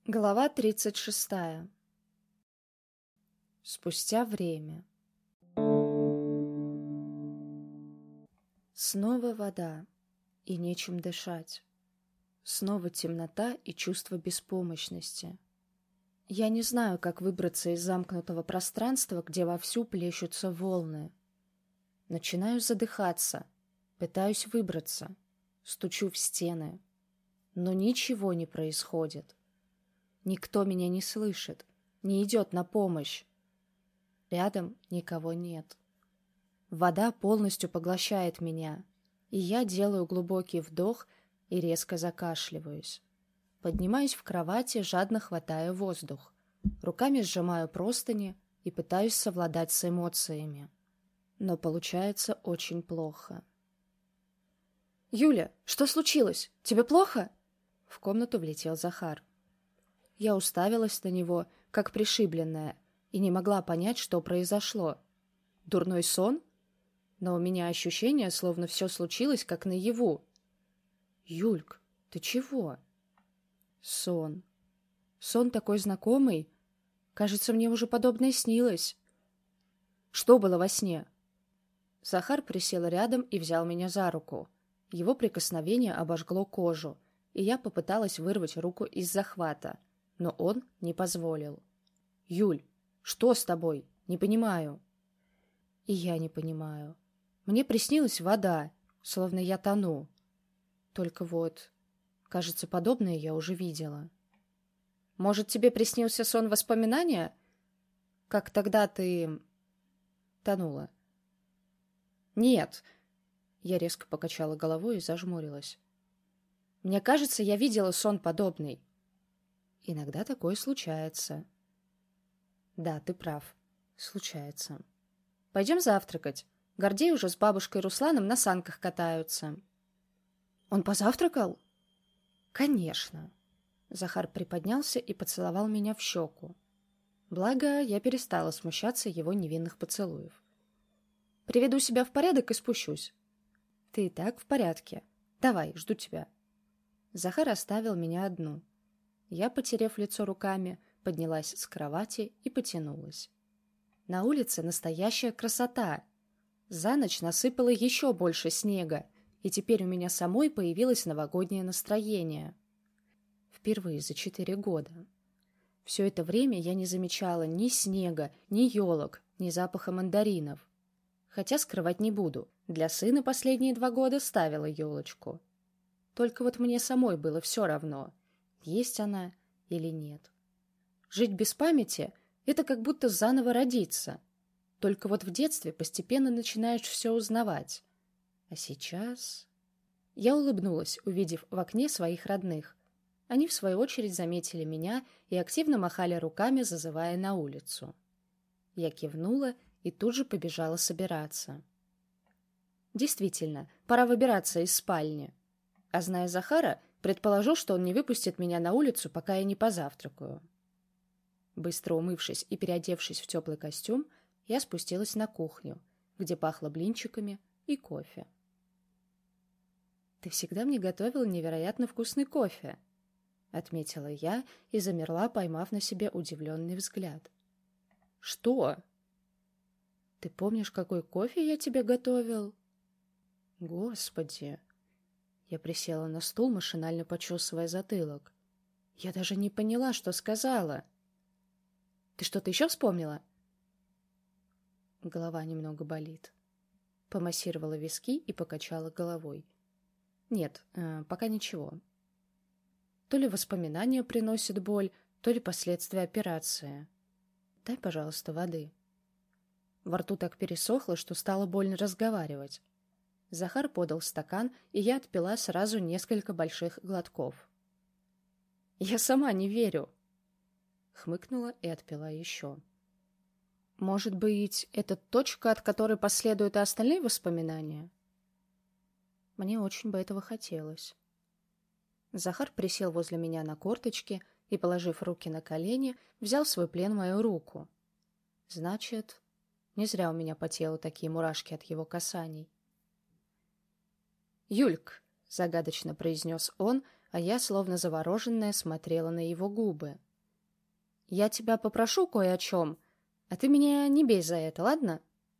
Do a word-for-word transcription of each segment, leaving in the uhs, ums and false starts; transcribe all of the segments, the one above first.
Глава тридцать шестая. Спустя время. Снова вода, и нечем дышать. Снова темнота и чувство беспомощности. Я не знаю, как выбраться из замкнутого пространства, где вовсю плещутся волны. Начинаю задыхаться, пытаюсь выбраться, стучу в стены, но ничего не происходит. Никто меня не слышит, не идет на помощь. Рядом никого нет. Вода полностью поглощает меня, и я делаю глубокий вдох и резко закашливаюсь. Поднимаюсь в кровати, жадно хватая воздух. Руками сжимаю простыни и пытаюсь совладать с эмоциями. Но получается очень плохо. «Юля, что случилось? Тебе плохо?» В комнату влетел Захар. Я уставилась на него, как пришибленная, и не могла понять, что произошло. Дурной сон? Но у меня ощущение, словно все случилось, как наяву. «Юльк, ты чего?» Сон. Сон такой знакомый. Кажется, мне уже подобное снилось. Что было во сне? Захар присел рядом и взял меня за руку. Его прикосновение обожгло кожу, и я попыталась вырвать руку из захвата. Но он не позволил. «Юль, что с тобой? Не понимаю». И я не понимаю. Мне приснилась вода, словно я тону. Только вот, кажется, подобное я уже видела. «Может, тебе приснился сон воспоминания? Как тогда ты тонула?» «Нет». Я резко покачала головой и зажмурилась. «Мне кажется, я видела сон подобный». Иногда такое случается. Да, ты прав. Случается. Пойдем завтракать. Гордей уже с бабушкой Русланом на санках катаются. Он позавтракал? Конечно. Захар приподнялся и поцеловал меня в щеку. Благо, я перестала смущаться его невинных поцелуев. Приведу себя в порядок и спущусь. Ты и так в порядке. Давай, жду тебя. Захар оставил меня одну. Я, потерев лицо руками, поднялась с кровати и потянулась. На улице настоящая красота. За ночь насыпало еще больше снега, и теперь у меня самой появилось новогоднее настроение. Впервые за четыре года. Все это время я не замечала ни снега, ни елок, ни запаха мандаринов. Хотя скрывать не буду, для сына последние два года ставила елочку. Только вот мне самой было все равно, есть она или нет. Жить без памяти — это как будто заново родиться. Только вот в детстве постепенно начинаешь все узнавать. А сейчас... Я улыбнулась, увидев в окне своих родных. Они, в свою очередь, заметили меня и активно махали руками, зазывая на улицу. Я кивнула и тут же побежала собираться. Действительно, пора выбираться из спальни. А зная Захара, предположу, что он не выпустит меня на улицу, пока я не позавтракаю. Быстро умывшись и переодевшись в теплый костюм, я спустилась на кухню, где пахло блинчиками и кофе. «Ты всегда мне готовил невероятно вкусный кофе», — отметила я и замерла, поймав на себе удивленный взгляд. «Что?» «Ты помнишь, какой кофе я тебе готовил?» «Господи!» Я присела на стул, машинально почесывая затылок. Я даже не поняла, что сказала. «Ты что-то еще вспомнила?» Голова немного болит. Помассировала виски и покачала головой. «Нет, э, пока ничего. То ли воспоминания приносят боль, то ли последствия операции. Дай, пожалуйста, воды». Во рту так пересохло, что стало больно разговаривать. Захар подал стакан, и я отпила сразу несколько больших глотков. «Я сама не верю!» Хмыкнула и отпила еще. «Может быть, это точка, от которой последуют и остальные воспоминания?» Мне очень бы этого хотелось. Захар присел возле меня на корточки и, положив руки на колени, взял в свой плен мою руку. Значит, не зря у меня по телу такие мурашки от его касаний. «Юльк», — загадочно произнес он, а я, словно завороженная, смотрела на его губы. «Я тебя попрошу кое о чем, а ты меня не бей за это, ладно?»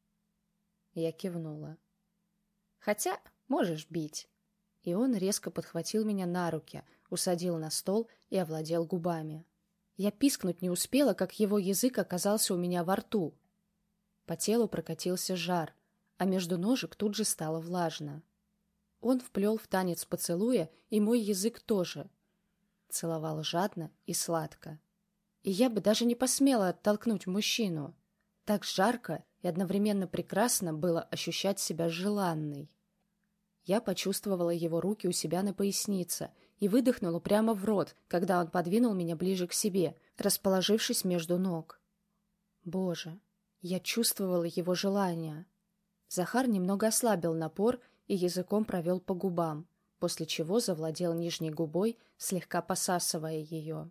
Я кивнула. «Хотя можешь бить». И он резко подхватил меня на руки, усадил на стол и овладел губами. Я пискнуть не успела, как его язык оказался у меня во рту. По телу прокатился жар, а между ножек тут же стало влажно. Он вплел в танец поцелуя, и мой язык тоже. Целовал жадно и сладко. И я бы даже не посмела оттолкнуть мужчину. Так жарко и одновременно прекрасно было ощущать себя желанной. Я почувствовала его руки у себя на пояснице и выдохнула прямо в рот, когда он подвинул меня ближе к себе, расположившись между ног. Боже, я чувствовала его желание. Захар немного ослабил напор и языком провел по губам, после чего завладел нижней губой, слегка посасывая ее.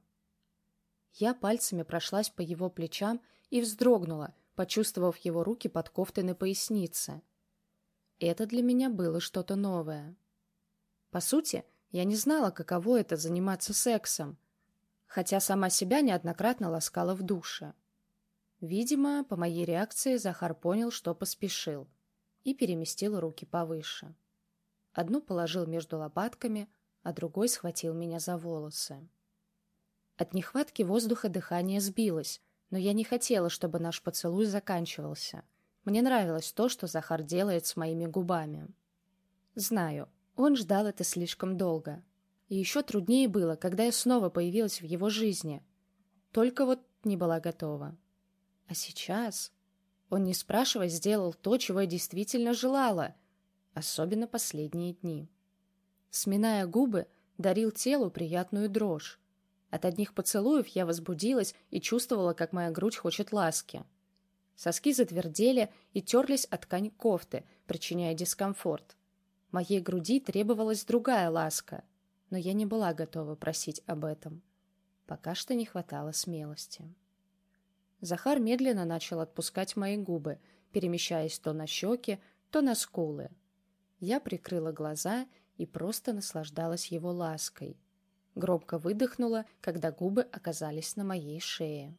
Я пальцами прошлась по его плечам и вздрогнула, почувствовав его руки под кофтой на пояснице. Это для меня было что-то новое. По сути, я не знала, каково это — заниматься сексом, хотя сама себя неоднократно ласкала в душе. Видимо, по моей реакции Захар понял, что поспешил, и переместил руки повыше. Одну положил между лопатками, а другой схватил меня за волосы. От нехватки воздуха дыхание сбилось, но я не хотела, чтобы наш поцелуй заканчивался. Мне нравилось то, что Захар делает с моими губами. Знаю, он ждал это слишком долго. И еще труднее было, когда я снова появилась в его жизни. Только вот не была готова. А сейчас он, не спрашивая, сделал то, чего я действительно желала, особенно последние дни. Сминая губы, дарил телу приятную дрожь. От одних поцелуев я возбудилась и чувствовала, как моя грудь хочет ласки. Соски затвердели и терлись о ткань кофты, причиняя дискомфорт. Моей груди требовалась другая ласка, но я не была готова просить об этом. Пока что не хватало смелости. Захар медленно начал отпускать мои губы, перемещаясь то на щеки, то на скулы. Я прикрыла глаза и просто наслаждалась его лаской. Громко выдохнула, когда губы оказались на моей шее.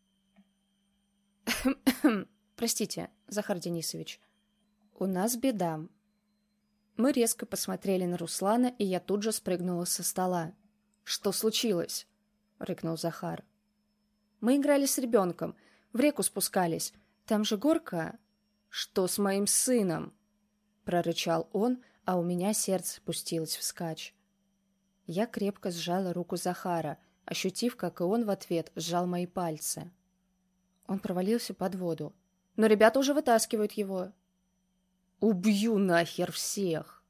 «Простите, Захар Денисович, у нас беда». Мы резко посмотрели на Руслана, и я тут же спрыгнула со стола. «Что случилось?» — рыкнул Захар. «Мы играли с ребенком, в реку спускались. Там же горка...» «Что с моим сыном?» — прорычал он, а у меня сердце пустилось вскачь. Я крепко сжала руку Захара, ощутив, как и он в ответ сжал мои пальцы. Он провалился под воду. Но ребята уже вытаскивают его. «Убью нахер всех!»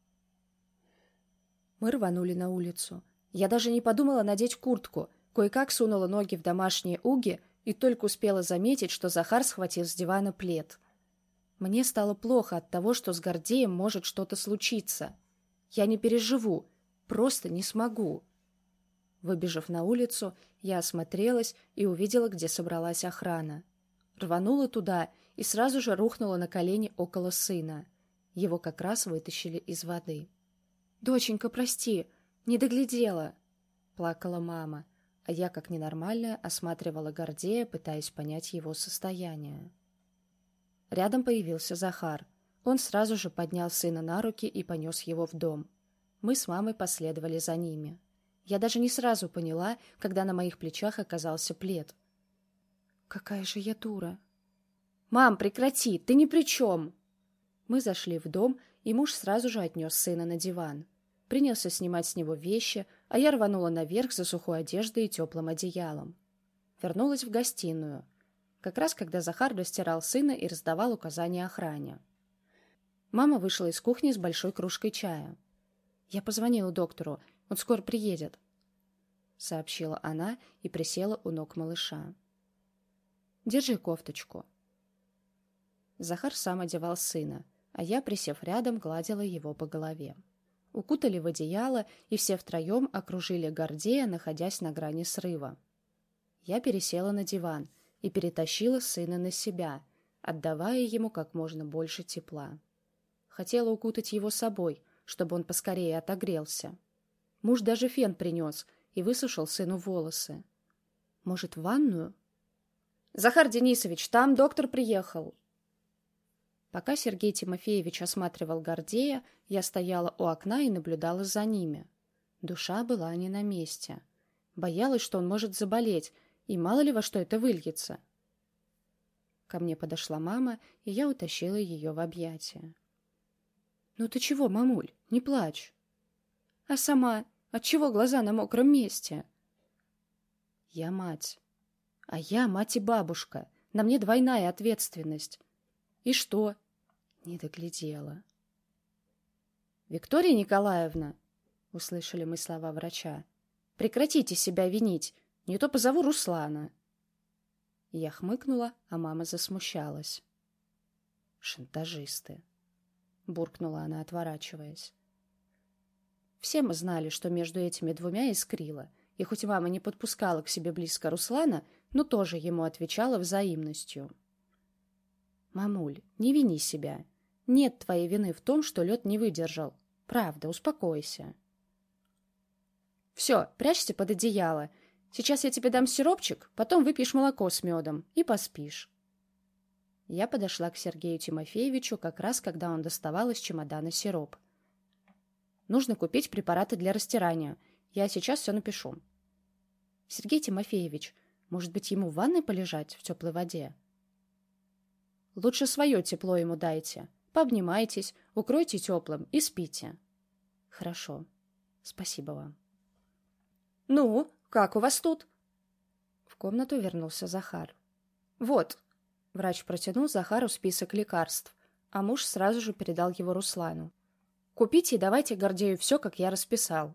Мы рванули на улицу. Я даже не подумала надеть куртку. Кое-как сунула ноги в домашние уги и только успела заметить, что Захар схватил с дивана плед. Мне стало плохо от того, что с Гордеем может что-то случиться. Я не переживу, просто не смогу. Выбежав на улицу, я осмотрелась и увидела, где собралась охрана. Рванула туда и сразу же рухнула на колени около сына. Его как раз вытащили из воды. «Доченька, прости, не доглядела!» — плакала мама, а я, как ненормальная, осматривала Гордея, пытаясь понять его состояние. Рядом появился Захар. Он сразу же поднял сына на руки и понес его в дом. Мы с мамой последовали за ними. Я даже не сразу поняла, когда на моих плечах оказался плед. «Какая же я дура!» «Мам, прекрати, ты ни при чем!» Мы зашли в дом, и муж сразу же отнес сына на диван. Принялся снимать с него вещи, а я рванула наверх за сухой одеждой и теплым одеялом. Вернулась в гостиную. Как раз когда Захар растирал сына и раздавал указания охране. Мама вышла из кухни с большой кружкой чая. «Я позвонила доктору, он скоро приедет», — сообщила она и присела у ног малыша. «Держи кофточку». Захар сам одевал сына, а я, присев рядом, гладила его по голове. Укутали в одеяло, и все втроем окружили Гордея, находясь на грани срыва. Я пересела на диван и перетащила сына на себя, отдавая ему как можно больше тепла. Хотела укутать его собой, чтобы он поскорее отогрелся. Муж даже фен принес и высушил сыну волосы. Может, в ванную? «Захар Денисович, там доктор приехал!» Пока Сергей Тимофеевич осматривал Гордея, я стояла у окна и наблюдала за ними. Душа была не на месте. Боялась, что он может заболеть, и мало ли во что это выльется. Ко мне подошла мама, и я утащила ее в объятия. «Ну ты чего, мамуль, не плачь!» «А сама? Отчего глаза на мокром месте?» «Я мать. А я мать и бабушка. На мне двойная ответственность. И что?» Не доглядела. «Виктория Николаевна!» — услышали мы слова врача. «Прекратите себя винить, не то позову Руслана». Я хмыкнула, а мама засмущалась. «Шантажисты!» — буркнула она, отворачиваясь. Все мы знали, что между этими двумя искрило, и хоть мама не подпускала к себе близко Руслана, но тоже ему отвечала взаимностью. «Мамуль, не вини себя. Нет твоей вины в том, что лед не выдержал. Правда, успокойся». «Все, прячься под одеяло. Сейчас я тебе дам сиропчик, потом выпьешь молоко с медом и поспишь». Я подошла к Сергею Тимофеевичу как раз, когда он доставал из чемодана сироп. «Нужно купить препараты для растирания. Я сейчас все напишу». «Сергей Тимофеевич, может быть, ему в ванной полежать в теплой воде?» «Лучше свое тепло ему дайте. Пообнимайтесь, укройте теплым и спите». «Хорошо. Спасибо вам». «Ну, как у вас тут?» В комнату вернулся Захар. «Вот». Врач протянул Захару список лекарств, а муж сразу же передал его Руслану. «Купите и давайте Гордею все, как я расписал».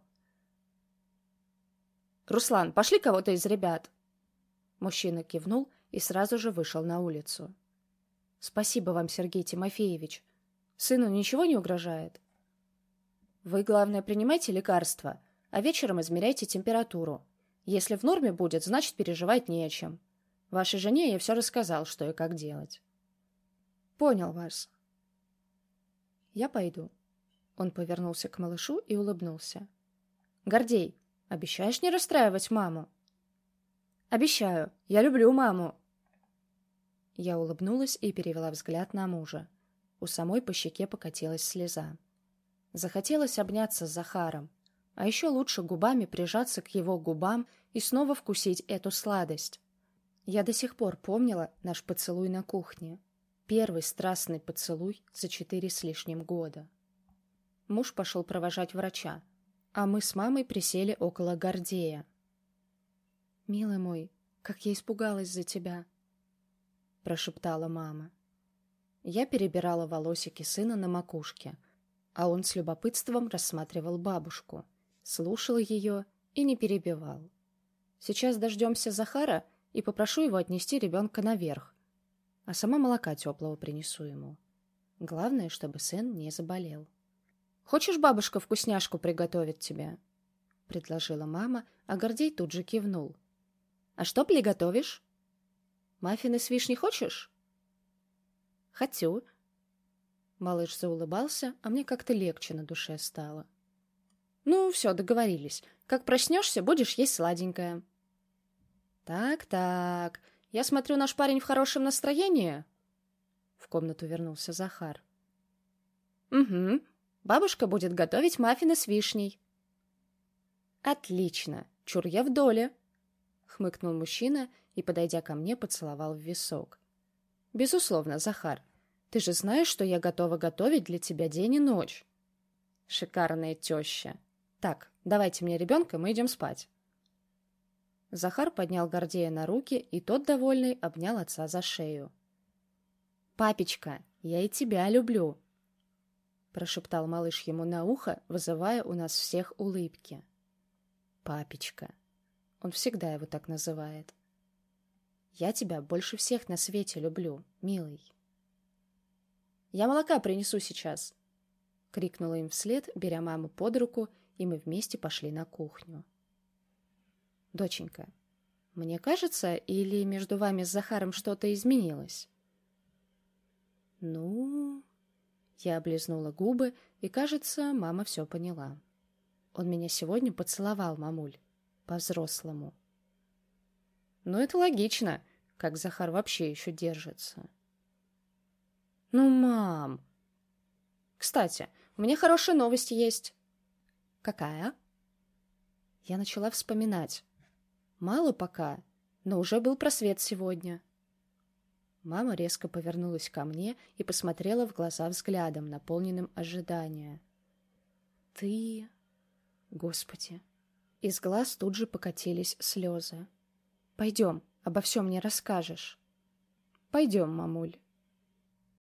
«Руслан, пошли кого-то из ребят». Мужчина кивнул и сразу же вышел на улицу. «Спасибо вам, Сергей Тимофеевич. Сыну ничего не угрожает?» «Вы, главное, принимайте лекарства, а вечером измеряйте температуру. Если в норме будет, значит, переживать не о чем. Вашей жене я все рассказал, что и как делать». «Понял вас». «Я пойду». Он повернулся к малышу и улыбнулся. «Гордей, обещаешь не расстраивать маму?» «Обещаю. Я люблю маму». Я улыбнулась и перевела взгляд на мужа. У самой по щеке покатилась слеза. Захотелось обняться с Захаром, а еще лучше губами прижаться к его губам и снова вкусить эту сладость. Я до сих пор помнила наш поцелуй на кухне. Первый страстный поцелуй за четыре с лишним года. Муж пошел провожать врача, а мы с мамой присели около Гордея. «Милый мой, как я испугалась за тебя!» прошептала мама. Я перебирала волосики сына на макушке, а он с любопытством рассматривал бабушку, слушал ее и не перебивал. Сейчас дождемся Захара и попрошу его отнести ребенка наверх, а сама молока теплого принесу ему. Главное, чтобы сын не заболел. «Хочешь, бабушка вкусняшку приготовит тебе?» — предложила мама, а Гордей тут же кивнул. «А что приготовишь? Маффины с вишней хочешь?» «Хочу». Малыш заулыбался, а мне как-то легче на душе стало. «Ну, все, договорились. Как проснешься, будешь есть сладенькое». «Так-так, я смотрю, наш парень в хорошем настроении?» В комнату вернулся Захар. «Угу. Бабушка будет готовить маффины с вишней». «Отлично. Чур я в доле», — хмыкнул мужчина и, подойдя ко мне, поцеловал в висок. «Безусловно, Захар. Ты же знаешь, что я готова готовить для тебя день и ночь». «Шикарная теща. Так, давайте мне ребенка, мы идем спать». Захар поднял Гордея на руки, и тот, довольный, обнял отца за шею. «Папечка, я и тебя люблю», — прошептал малыш ему на ухо, вызывая у нас всех улыбки. «Папечка». Он всегда его так называет. «Я тебя больше всех на свете люблю, милый». «Я молока принесу сейчас», — крикнула им вслед, беря маму под руку, и мы вместе пошли на кухню. «Доченька, мне кажется, или между вами с Захаром что-то изменилось?» «Ну...» Я облизнула губы, и, кажется, мама все поняла. Он меня сегодня поцеловал, мамуль. По-взрослому. Ну, это логично. Как Захар вообще еще держится? Ну, мам. Кстати, у меня хорошая новость есть. Какая? Я начала вспоминать. Мало пока, но уже был просвет сегодня. Мама резко повернулась ко мне и посмотрела в глаза взглядом, наполненным ожидания. Ты... Господи. Из глаз тут же покатились слезы. Пойдем, обо всем мне расскажешь. Пойдем, мамуль.